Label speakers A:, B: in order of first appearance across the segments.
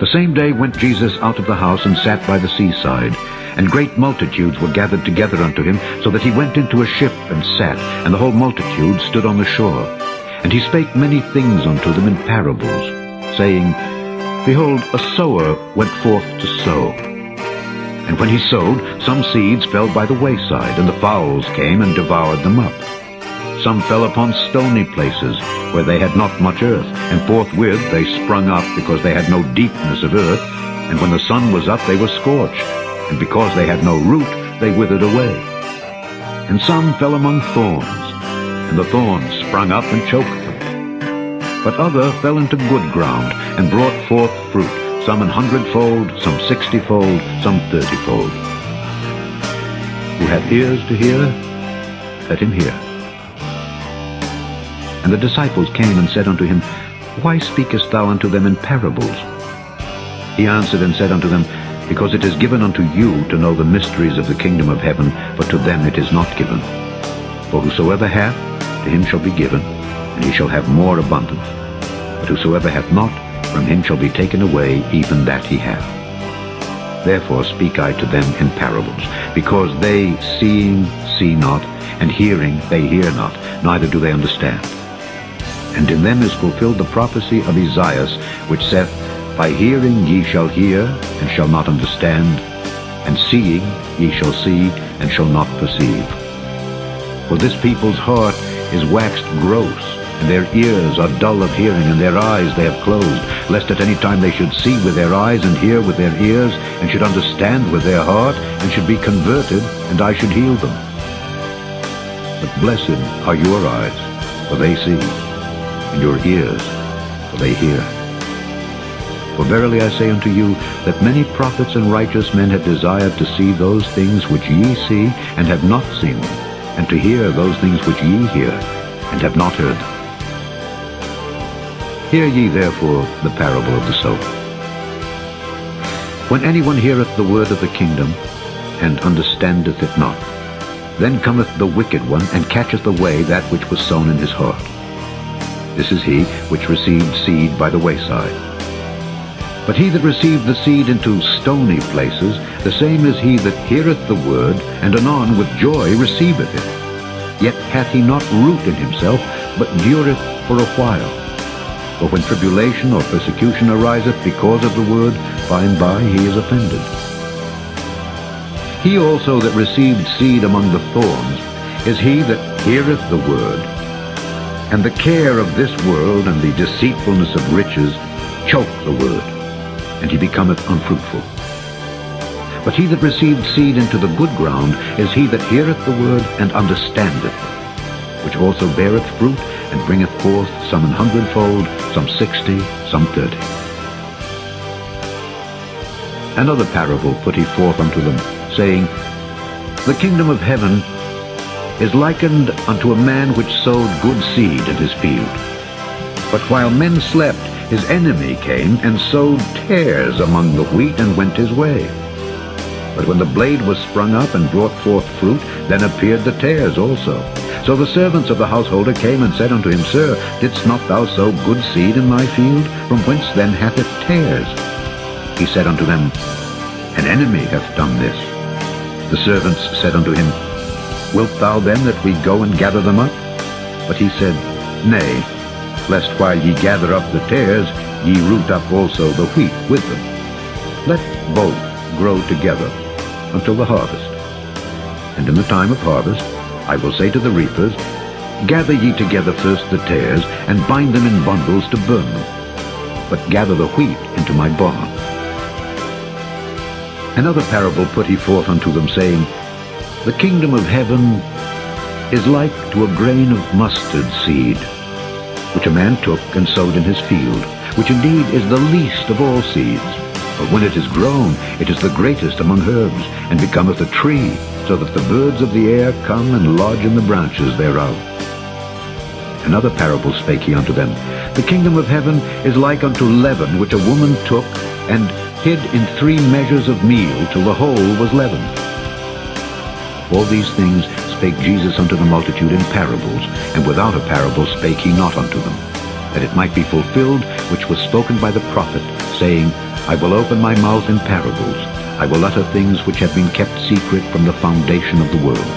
A: The same day went Jesus out of the house and sat by the seaside, and great multitudes were gathered together unto him, so that he went into a ship and sat, and the whole multitude stood on the shore. And he spake many things unto them in parables, saying, Behold, a sower went forth to sow. And when he sowed, some seeds fell by the wayside, and the fowls came and devoured them up. Some fell upon stony places, where they had not much earth, and forthwith they sprung up, because they had no deepness of earth. And when the sun was up, they were scorched, and because they had no root, they withered away. And some fell among thorns, and the thorns sprung up and choked them. But other fell into good ground, and brought forth fruit, some 100-fold, some 60-fold, some 30-fold. Who hath ears to hear, let him hear. And the disciples came and said unto him, Why speakest thou unto them in parables? He answered and said unto them, Because it is given unto you to know the mysteries of the kingdom of heaven, but to them it is not given. For whosoever hath, to him shall be given, and he shall have more abundance. But whosoever hath not, from him shall be taken away even that he hath. Therefore speak I to them in parables, because they seeing see not, and hearing they hear not, neither do they understand. And in them is fulfilled the prophecy of Esaias, which saith, By hearing ye shall hear, and shall not understand, and seeing ye shall see, and shall not perceive. For this people's heart is waxed gross, and their ears are dull of hearing, and their eyes they have closed, lest at any time they should see with their eyes, and hear with their ears, and should understand with their heart, and should be converted, and I should heal them. But blessed are your eyes, for they see, and your ears, for they hear. For verily I say unto you, that many prophets and righteous men have desired to see those things which ye see, and have not seen them, and to hear those things which ye hear, and have not heard them. Hear ye therefore the parable of the sower. When anyone heareth the word of the kingdom, and understandeth it not, then cometh the wicked one, and catcheth away that which was sown in his heart. This is he which received seed by the wayside. But he that received the seed into stony places, the same is he that heareth the word, and anon with joy receiveth it. Yet hath he not root in himself, but dureth for a while. For when tribulation or persecution ariseth because of the word, by and by he is offended. He also that received seed among the thorns is he that heareth the word, and the care of this world and the deceitfulness of riches choke the word, and he becometh unfruitful. But he that received seed into the good ground is he that heareth the word and understandeth, which also beareth fruit, and bringeth forth some 100-fold, some 60, some 30. Another parable put he forth unto them, saying, The kingdom of heaven is likened unto a man which sowed good seed in his field. But while men slept, his enemy came and sowed tares among the wheat, and went his way. But when the blade was sprung up and brought forth fruit, then appeared the tares also. So the servants of the householder came and said unto him, Sir, didst not thou sow good seed in thy field? From whence then hath it tares? He said unto them, An enemy hath done this. The servants said unto him, Wilt thou then that we go and gather them up? But he said, Nay, lest while ye gather up the tares, ye root up also the wheat with them. Let both grow together until the harvest. And in the time of harvest I will say to the reapers, Gather ye together first the tares, and bind them in bundles to burn them, but gather the wheat into my barn. Another parable put he forth unto them, saying, The kingdom of heaven is like to a grain of mustard seed, which a man took and sowed in his field, which indeed is the least of all seeds. But when it is grown, it is the greatest among herbs, and becometh a tree, so that the birds of the air come and lodge in the branches thereof. Another parable spake he unto them, The kingdom of heaven is like unto leaven, which a woman took and hid in 3 measures of meal, till the whole was leavened. All these things spake Jesus unto the multitude in parables, and without a parable spake he not unto them, that it might be fulfilled which was spoken by the prophet, saying, I will open my mouth in parables. I will utter things which have been kept secret from the foundation of the world.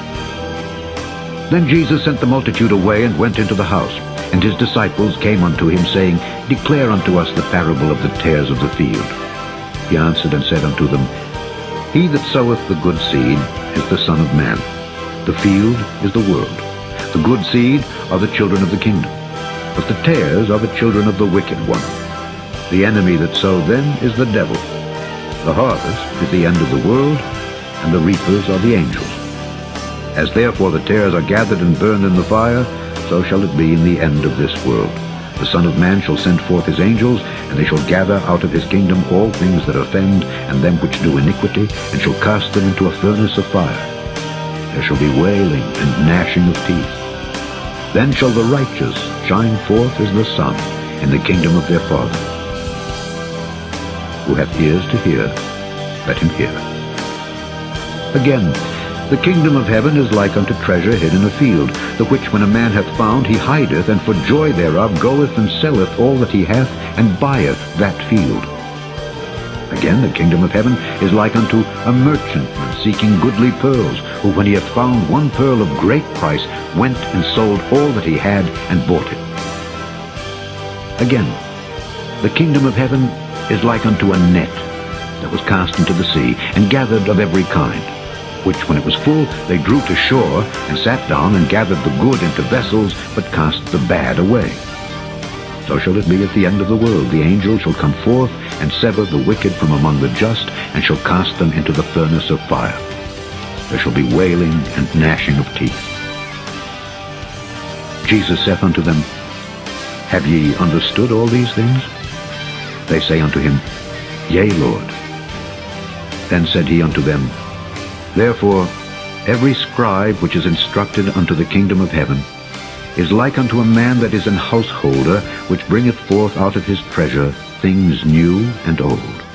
A: Then Jesus sent the multitude away and went into the house. And his disciples came unto him, saying, Declare unto us the parable of the tares of the field. He answered and said unto them, He that soweth the good seed is the Son of Man. The field is the world. The good seed are the children of the kingdom. But the tares are the children of the wicked one. The enemy that sowed them is the devil. The harvest is the end of the world, and the reapers are the angels. As therefore the tares are gathered and burned in the fire, so shall it be in the end of this world. The Son of Man shall send forth his angels, and they shall gather out of his kingdom all things that offend, and them which do iniquity, and shall cast them into a furnace of fire. There shall be wailing and gnashing of teeth. Then shall the righteous shine forth as the sun in the kingdom of their Father. Who hath ears to hear, let him hear. Again, the kingdom of heaven is like unto treasure hid in a field, the which when a man hath found, he hideth, and for joy thereof goeth and selleth all that he hath, and buyeth that field. Again, the kingdom of heaven is like unto a merchantman seeking goodly pearls, who when he hath found one pearl of great price, went and sold all that he had, and bought it. Again, the kingdom of heaven is like unto a net that was cast into the sea, and gathered of every kind, which when it was full, they drew to shore, and sat down, and gathered the good into vessels, but cast the bad away. So shall it be at the end of the world. The angel shall come forth, and sever the wicked from among the just, and shall cast them into the furnace of fire. There shall be wailing and gnashing of teeth. Jesus saith unto them, Have ye understood all these things? They say unto him, Yea, Lord. Then said he unto them, Therefore every scribe which is instructed unto the kingdom of heaven is like unto a man that is an householder, which bringeth forth out of his treasure things new and old.